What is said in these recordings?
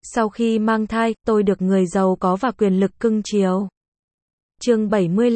Sau khi mang thai, tôi được người giàu có và quyền lực cưng chiều. Chương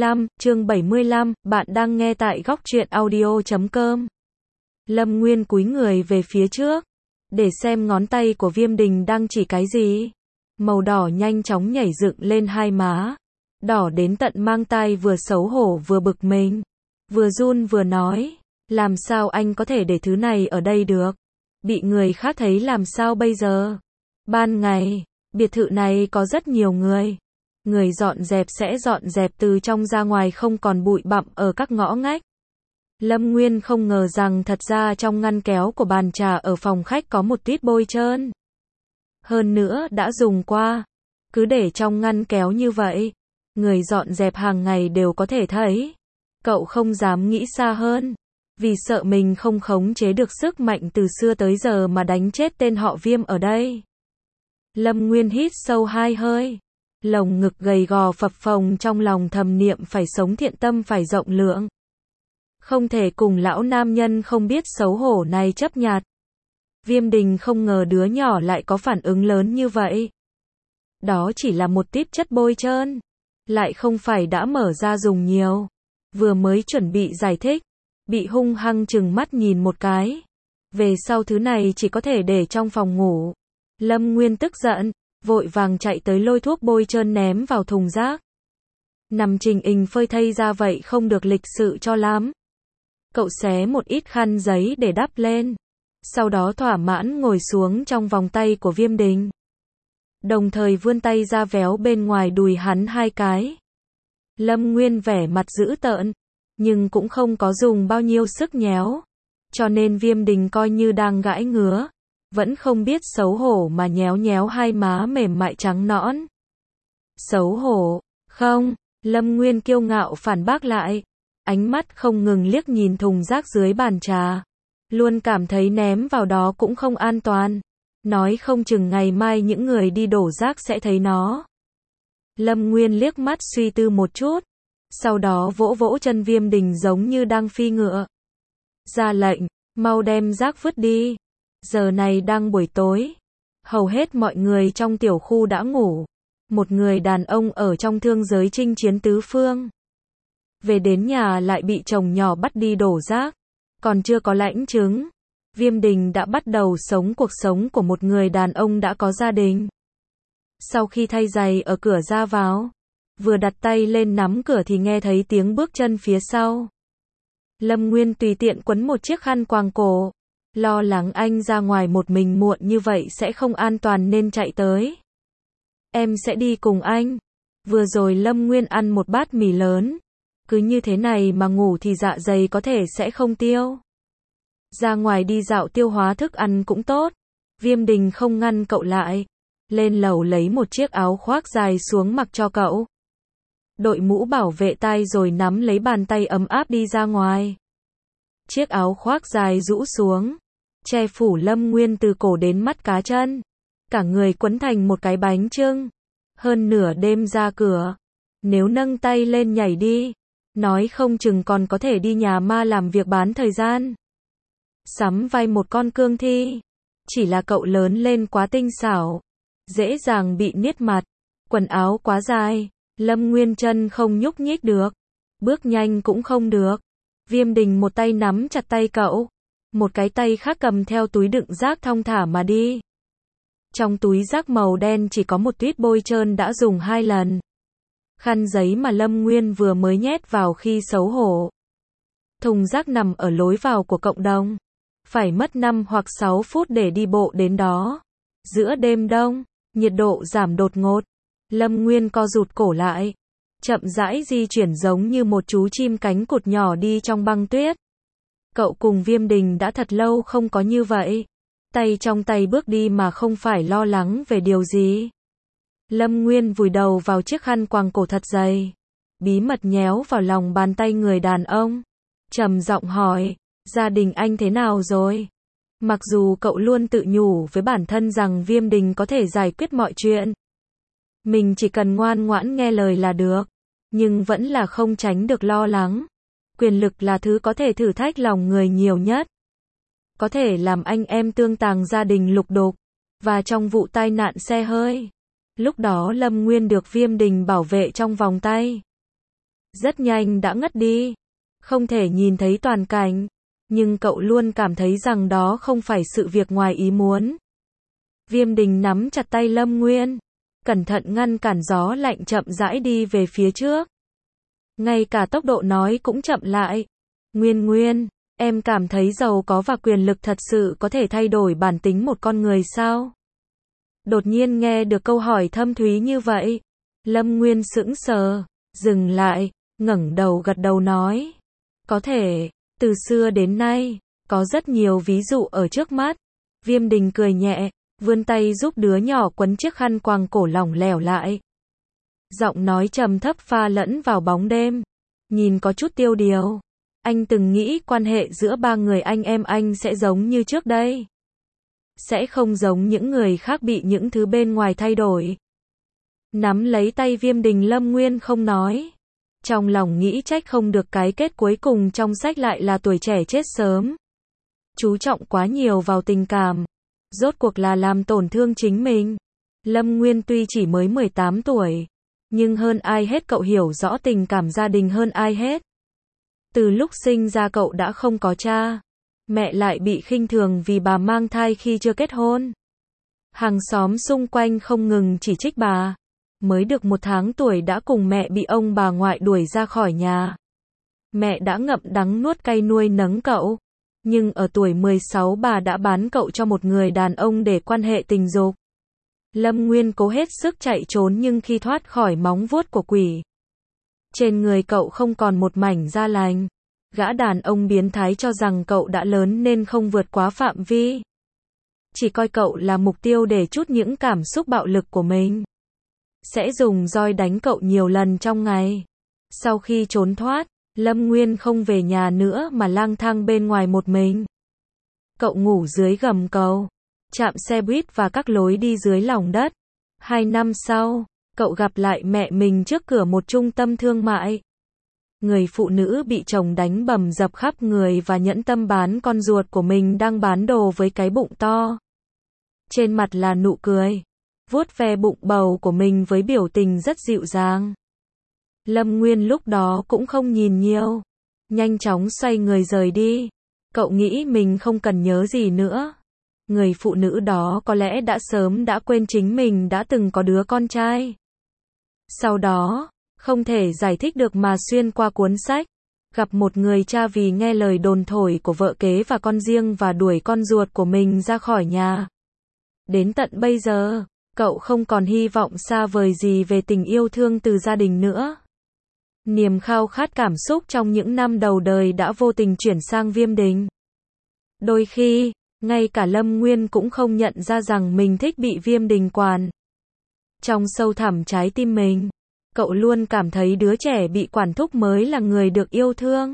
75, bạn đang nghe tại góc truyện audio.com. Lâm Nguyên cúi người về phía trước, để xem ngón tay của Viêm Đình đang chỉ cái gì. Màu đỏ nhanh chóng nhảy dựng lên hai má, đỏ đến tận mang tai, vừa xấu hổ vừa bực mình, vừa run vừa nói, làm sao anh có thể để thứ này ở đây được? Bị người khác thấy làm sao bây giờ? Ban ngày, biệt thự này có rất nhiều người. Người dọn dẹp sẽ dọn dẹp từ trong ra ngoài, không còn bụi bặm ở các ngõ ngách. Lâm Nguyên không ngờ rằng thật ra trong ngăn kéo của bàn trà ở phòng khách có một tít bôi trơn. Hơn nữa đã dùng qua. Cứ để trong ngăn kéo như vậy, người dọn dẹp hàng ngày đều có thể thấy. Cậu không dám nghĩ xa hơn, vì sợ mình không khống chế được sức mạnh từ xưa tới giờ mà đánh chết tên họ Viêm ở đây. Lâm Nguyên hít sâu hai hơi, lồng ngực gầy gò phập phồng, trong lòng thầm niệm phải sống thiện tâm, phải rộng lượng. Không thể cùng lão nam nhân không biết xấu hổ này chấp nhặt. Viêm Đình không ngờ đứa nhỏ lại có phản ứng lớn như vậy. Đó chỉ là một típ chất bôi trơn, lại không phải đã mở ra dùng nhiều. Vừa mới chuẩn bị giải thích, bị hung hăng trừng mắt nhìn một cái. Về sau thứ này chỉ có thể để trong phòng ngủ. Lâm Nguyên tức giận, vội vàng chạy tới lôi thuốc bôi trơn ném vào thùng rác. Nằm trình hình phơi thay ra vậy không được lịch sự cho lắm. Cậu xé một ít khăn giấy để đắp lên, sau đó thỏa mãn ngồi xuống trong vòng tay của Viêm Đình. Đồng thời vươn tay ra véo bên ngoài đùi hắn hai cái. Lâm Nguyên vẻ mặt dữ tợn, nhưng cũng không có dùng bao nhiêu sức nhéo. Cho nên Viêm Đình coi như đang gãi ngứa, vẫn không biết xấu hổ mà nhéo nhéo hai má mềm mại trắng nõn. Xấu hổ, không, Lâm Nguyên kiêu ngạo phản bác lại. Ánh mắt không ngừng liếc nhìn thùng rác dưới bàn trà. Luôn cảm thấy ném vào đó cũng không an toàn. Nói không chừng ngày mai những người đi đổ rác sẽ thấy nó. Lâm Nguyên liếc mắt suy tư một chút, sau đó vỗ vỗ chân Viêm Đình giống như đang phi ngựa. Ra lệnh, mau đem rác vứt đi. Giờ này đang buổi tối, hầu hết mọi người trong tiểu khu đã ngủ. Một người đàn ông ở trong thương giới chinh chiến tứ phương, về đến nhà lại bị chồng nhỏ bắt đi đổ rác. Còn chưa có lãnh chứng, Viêm Đình đã bắt đầu sống cuộc sống của một người đàn ông đã có gia đình. Sau khi thay giày ở cửa ra vào, vừa đặt tay lên nắm cửa thì nghe thấy tiếng bước chân phía sau. Lâm Nguyên tùy tiện quấn một chiếc khăn quàng cổ, lo lắng anh ra ngoài một mình muộn như vậy sẽ không an toàn nên chạy tới. Em sẽ đi cùng anh. Vừa rồi Lâm Nguyên ăn một bát mì lớn. Cứ như thế này mà ngủ thì dạ dày có thể sẽ không tiêu. Ra ngoài đi dạo tiêu hóa thức ăn cũng tốt. Viêm Đình không ngăn cậu lại. Lên lầu lấy một chiếc áo khoác dài xuống mặc cho cậu. Đội mũ bảo vệ tai rồi nắm lấy bàn tay ấm áp đi ra ngoài. Chiếc áo khoác dài rũ xuống, che phủ Lâm Nguyên từ cổ đến mắt cá chân. Cả người quấn thành một cái bánh chưng. Hơn nửa đêm ra cửa, nếu nâng tay lên nhảy đi, nói không chừng còn có thể đi nhà ma làm việc bán thời gian. Sắm vai một con cương thi. Chỉ là cậu lớn lên quá tinh xảo, dễ dàng bị niết mặt. Quần áo quá dài, Lâm Nguyên chân không nhúc nhích được, bước nhanh cũng không được. Viêm Đình một tay nắm chặt tay cậu, một cái tay khác cầm theo túi đựng rác thong thả mà đi. Trong túi rác màu đen chỉ có một tuýp bôi trơn đã dùng 2 lần. Khăn giấy mà Lâm Nguyên vừa mới nhét vào khi xấu hổ. Thùng rác nằm ở lối vào của cộng đồng. Phải mất 5 hoặc 6 phút để đi bộ đến đó. Giữa đêm đông, nhiệt độ giảm đột ngột. Lâm Nguyên co rụt cổ lại, chậm rãi di chuyển giống như một chú chim cánh cụt nhỏ đi trong băng tuyết. Cậu cùng Viêm Đình đã thật lâu không có như vậy. Tay trong tay bước đi mà không phải lo lắng về điều gì. Lâm Nguyên vùi đầu vào chiếc khăn quàng cổ thật dày, bí mật nhéo vào lòng bàn tay người đàn ông, trầm giọng hỏi, gia đình anh thế nào rồi? Mặc dù cậu luôn tự nhủ với bản thân rằng Viêm Đình có thể giải quyết mọi chuyện, mình chỉ cần ngoan ngoãn nghe lời là được, nhưng vẫn là không tránh được lo lắng. Quyền lực là thứ có thể thử thách lòng người nhiều nhất, có thể làm anh em tương tàng gia đình lục đục, và trong vụ tai nạn xe hơi. Lúc đó Lâm Nguyên được Viêm Đình bảo vệ trong vòng tay. Rất nhanh đã ngất đi. Không thể nhìn thấy toàn cảnh, nhưng cậu luôn cảm thấy rằng đó không phải sự việc ngoài ý muốn. Viêm Đình nắm chặt tay Lâm Nguyên, cẩn thận ngăn cản gió lạnh chậm rãi đi về phía trước. Ngay cả tốc độ nói cũng chậm lại. Nguyên, em cảm thấy giàu có và quyền lực thật sự có thể thay đổi bản tính một con người sao? Đột nhiên nghe được câu hỏi thâm thúy như vậy, Lâm Nguyên sững sờ, dừng lại, ngẩng đầu gật đầu nói. Có thể, từ xưa đến nay, có rất nhiều ví dụ ở trước mắt. Viêm Đình cười nhẹ, vươn tay giúp đứa nhỏ quấn chiếc khăn quàng cổ lỏng lẻo lại. Giọng nói trầm thấp pha lẫn vào bóng đêm, nhìn có chút tiêu điều. Anh từng nghĩ quan hệ giữa ba người anh em anh sẽ giống như trước đây. Sẽ không giống những người khác bị những thứ bên ngoài thay đổi. Nắm lấy tay Viêm Đình, Lâm Nguyên không nói. Trong lòng nghĩ trách không được cái kết cuối cùng trong sách lại là tuổi trẻ chết sớm. Chú trọng quá nhiều vào tình cảm, rốt cuộc là làm tổn thương chính mình. Lâm Nguyên tuy chỉ mới 18 tuổi, nhưng hơn ai hết cậu hiểu rõ tình cảm gia đình hơn ai hết. Từ lúc sinh ra cậu đã không có cha, mẹ lại bị khinh thường vì bà mang thai khi chưa kết hôn. Hàng xóm xung quanh không ngừng chỉ trích bà. Mới được 1 tháng tuổi đã cùng mẹ bị ông bà ngoại đuổi ra khỏi nhà. Mẹ đã ngậm đắng nuốt cay nuôi nấng cậu. Nhưng ở tuổi 16 bà đã bán cậu cho một người đàn ông để quan hệ tình dục. Lâm Nguyên cố hết sức chạy trốn nhưng khi thoát khỏi móng vuốt của quỷ, trên người cậu không còn một mảnh da lành. Gã đàn ông biến thái cho rằng cậu đã lớn nên không vượt quá phạm vi. Chỉ coi cậu là mục tiêu để trút những cảm xúc bạo lực của mình. Sẽ dùng roi đánh cậu nhiều lần trong ngày. Sau khi trốn thoát, Lâm Nguyên không về nhà nữa mà lang thang bên ngoài một mình. Cậu ngủ dưới gầm cầu, trạm xe buýt và các lối đi dưới lòng đất. 2 năm sau, cậu gặp lại mẹ mình trước cửa một trung tâm thương mại. Người phụ nữ bị chồng đánh bầm dập khắp người và nhẫn tâm bán con ruột của mình đang bán đồ với cái bụng to. Trên mặt là nụ cười, vuốt ve bụng bầu của mình với biểu tình rất dịu dàng. Lâm Nguyên lúc đó cũng không nhìn nhiều, nhanh chóng xoay người rời đi. Cậu nghĩ mình không cần nhớ gì nữa. Người phụ nữ đó có lẽ đã sớm đã quên chính mình đã từng có đứa con trai. Sau đó, không thể giải thích được mà xuyên qua cuốn sách, gặp một người cha vì nghe lời đồn thổi của vợ kế và con riêng và đuổi con ruột của mình ra khỏi nhà. Đến tận bây giờ, cậu không còn hy vọng xa vời gì về tình yêu thương từ gia đình nữa. Niềm khao khát cảm xúc trong những năm đầu đời đã vô tình chuyển sang Viêm Đình. Đôi khi, ngay cả Lâm Nguyên cũng không nhận ra rằng mình thích bị Viêm Đình quản. Trong sâu thẳm trái tim mình, cậu luôn cảm thấy đứa trẻ bị quản thúc mới là người được yêu thương.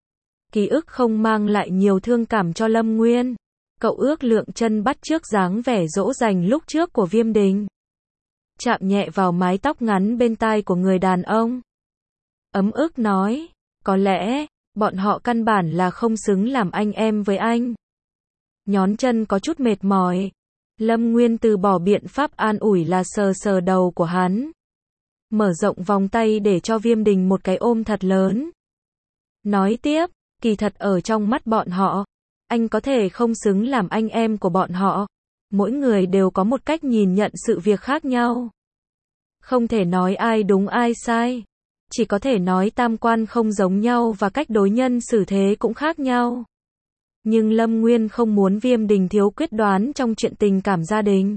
Ký ức không mang lại nhiều thương cảm cho Lâm Nguyên. Cậu ước lượng chân bắt chước dáng vẻ dỗ dành lúc trước của Viêm Đình. Chạm nhẹ vào mái tóc ngắn bên tai của người đàn ông. Ấm ức nói, có lẽ, bọn họ căn bản là không xứng làm anh em với anh. Nhón chân có chút mệt mỏi. Lâm Nguyên từ bỏ biện pháp an ủi là sờ sờ đầu của hắn. Mở rộng vòng tay để cho Viêm Đình một cái ôm thật lớn. Nói tiếp, kỳ thật ở trong mắt bọn họ, anh có thể không xứng làm anh em của bọn họ. Mỗi người đều có một cách nhìn nhận sự việc khác nhau. Không thể nói ai đúng ai sai. Chỉ có thể nói tam quan không giống nhau và cách đối nhân xử thế cũng khác nhau. Nhưng Lâm Nguyên không muốn Viêm Đình thiếu quyết đoán trong chuyện tình cảm gia đình.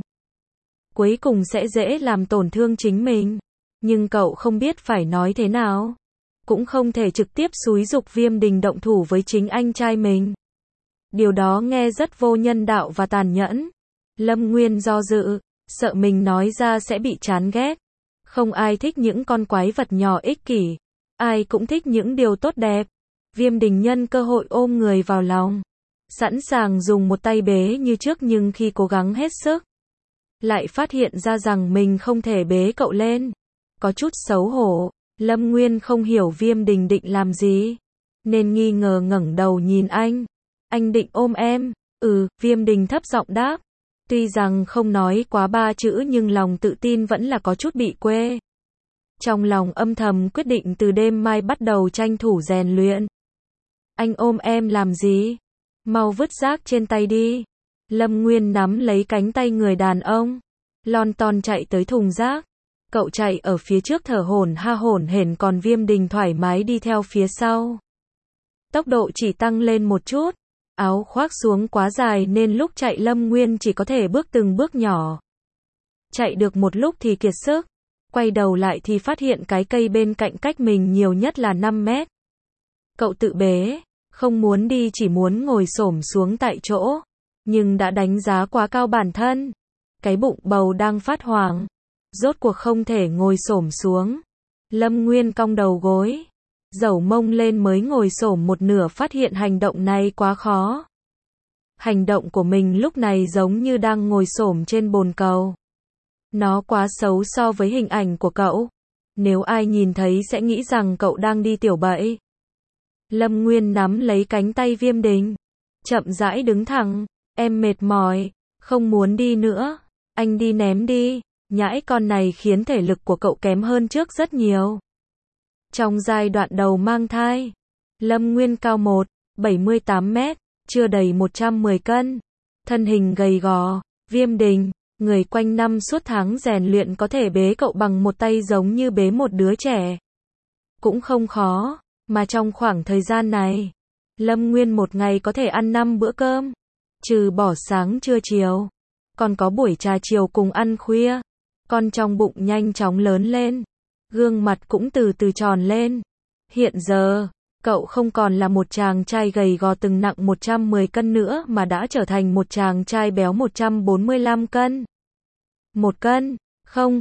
Cuối cùng sẽ dễ làm tổn thương chính mình. Nhưng cậu không biết phải nói thế nào. Cũng không thể trực tiếp xúi giục Viêm Đình động thủ với chính anh trai mình. Điều đó nghe rất vô nhân đạo và tàn nhẫn. Lâm Nguyên do dự, sợ mình nói ra sẽ bị chán ghét. Không ai thích những con quái vật nhỏ ích kỷ. Ai cũng thích những điều tốt đẹp. Viêm Đình nhân cơ hội ôm người vào lòng. Sẵn sàng dùng một tay bế như trước nhưng khi cố gắng hết sức, lại phát hiện ra rằng mình không thể bế cậu lên. Có chút xấu hổ. Lâm Nguyên không hiểu Viêm Đình định làm gì, nên nghi ngờ ngẩng đầu nhìn anh. Anh định ôm em? Viêm Đình thấp giọng đáp. Tuy rằng không nói quá 3 chữ nhưng lòng tự tin vẫn là có chút bị quê. Trong lòng âm thầm quyết định từ đêm mai bắt đầu tranh thủ rèn luyện. Anh ôm em làm gì? Mau vứt rác trên tay đi. Lâm Nguyên nắm lấy cánh tay người đàn ông, lon ton chạy tới thùng rác. Cậu chạy ở phía trước thở hổn hển, còn Viêm Đình thoải mái đi theo phía sau. Tốc độ chỉ tăng lên một chút, áo khoác xuống quá dài nên lúc chạy Lâm Nguyên chỉ có thể bước từng bước nhỏ. Chạy được một lúc thì kiệt sức, quay đầu lại thì phát hiện cái cây bên cạnh cách mình nhiều nhất là 5 mét. Cậu tự bế, không muốn đi, chỉ muốn ngồi xổm xuống tại chỗ, nhưng đã đánh giá quá cao bản thân. Cái bụng bầu đang phát hoảng, rốt cuộc không thể ngồi xổm xuống. Lâm Nguyên cong đầu gối, dẩu mông lên mới ngồi xổm một nửa, phát hiện hành động này quá khó. Hành động của mình lúc này giống như đang ngồi xổm trên bồn cầu. Nó quá xấu so với hình ảnh của cậu. Nếu ai nhìn thấy sẽ nghĩ rằng cậu đang đi tiểu bậy. Lâm Nguyên nắm lấy cánh tay Viêm Đình, chậm rãi đứng thẳng. Em mệt mỏi, không muốn đi nữa. Anh đi ném đi. Nhãi con này khiến thể lực của cậu kém hơn trước rất nhiều. Trong giai đoạn đầu mang thai, Lâm Nguyên cao 1,78 mét, chưa đầy 110 cân. Thân hình gầy gò, Viêm Đình, người quanh năm suốt tháng rèn luyện có thể bế cậu bằng một tay giống như bế một đứa trẻ. Cũng không khó, mà trong khoảng thời gian này, Lâm Nguyên một ngày có thể ăn 5 bữa cơm, trừ bỏ sáng trưa chiều, còn có buổi trà chiều cùng ăn khuya. Con trong bụng nhanh chóng lớn lên, gương mặt cũng từ từ tròn lên. Hiện giờ, cậu không còn là một chàng trai gầy gò từng nặng 110 cân nữa mà đã trở thành một chàng trai béo 145 cân. 1 cân, không,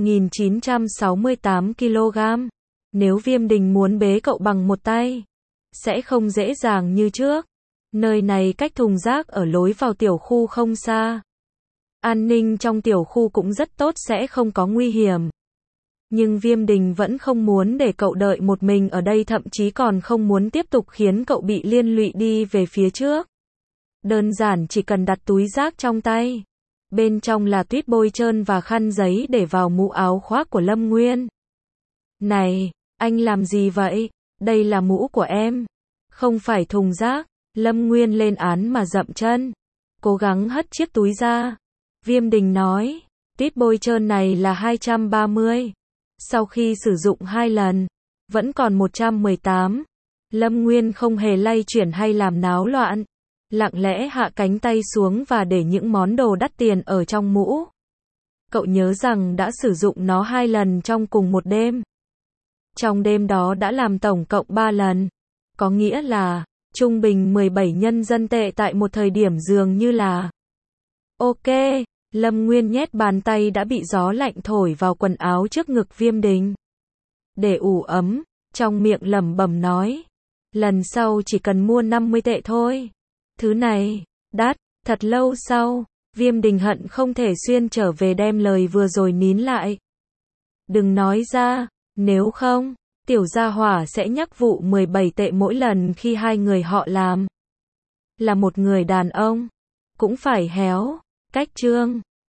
5.968 kg. Nếu Viêm Đình muốn bế cậu bằng một tay, sẽ không dễ dàng như trước. Nơi này cách thùng rác ở lối vào tiểu khu không xa. An ninh trong tiểu khu cũng rất tốt, sẽ không có nguy hiểm. Nhưng Viêm Đình vẫn không muốn để cậu đợi một mình ở đây, thậm chí còn không muốn tiếp tục khiến cậu bị liên lụy đi về phía trước. Đơn giản chỉ cần đặt túi rác trong tay. Bên trong là tuyết bôi trơn và khăn giấy để vào mũ áo khoác của Lâm Nguyên. Này, anh làm gì vậy? Đây là mũ của em, không phải thùng rác. Lâm Nguyên lên án mà dậm chân, cố gắng hất chiếc túi ra. Viêm Đình nói, tuyết bôi trơn này là 230. Sau khi sử dụng 2 lần, vẫn còn 118. Lâm Nguyên không hề lay chuyển hay làm náo loạn, lặng lẽ hạ cánh tay xuống và để những món đồ đắt tiền ở trong mũ. Cậu nhớ rằng đã sử dụng nó 2 lần trong cùng một đêm. Trong đêm đó đã làm tổng cộng 3 lần. Có nghĩa là, trung bình 17 nhân dân tệ tại một thời điểm dường như là. Ok, Lâm Nguyên nhét bàn tay đã bị gió lạnh thổi vào quần áo trước ngực Viêm Đình. Để ủ ấm, trong miệng lẩm bẩm nói. Lần sau chỉ cần mua 50 tệ thôi. Thứ này, đắt. Thật lâu sau, Viêm Đình hận không thể xuyên trở về đem lời vừa rồi nín lại. Đừng nói ra, nếu không, tiểu gia hỏa sẽ nhắc vụ 17 tệ mỗi lần khi hai người họ làm. Là một người đàn ông, cũng phải héo. Cách chương